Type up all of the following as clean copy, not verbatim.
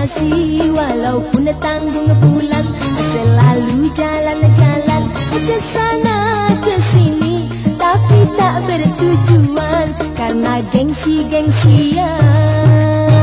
kasih, walaupun tanggung bulan, selalu jalan-jalan ke sana ke sini, tapi tak bertujuan karena gengsi-gengsian.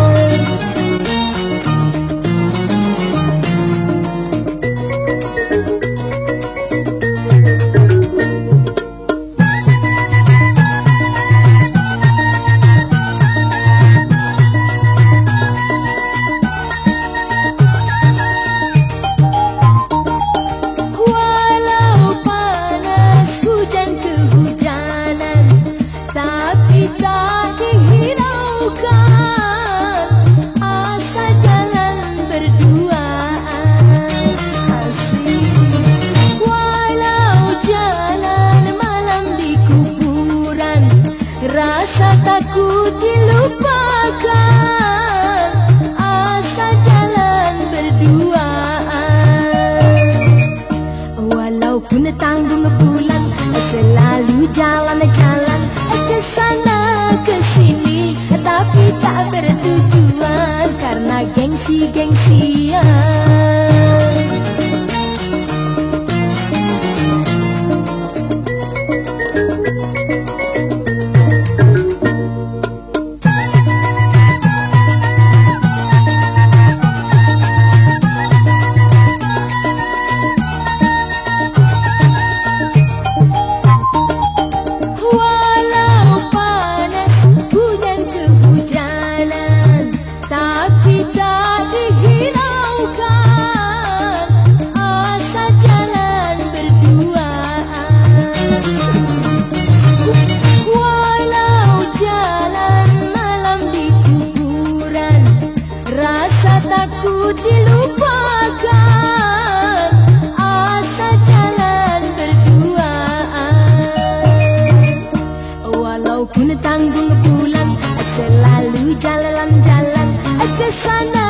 Rasa takut dilupakan, asal jalan berduaan. Walaupun tanggung bulan, selalu jalan-jalan ke sana ke sini, tapi tak bertujuan karena gengsi-gengsian. Takut dilupakan, asal jalan berduaan. Walaupun tanggung bulan, selalu jalan-jalan ke sana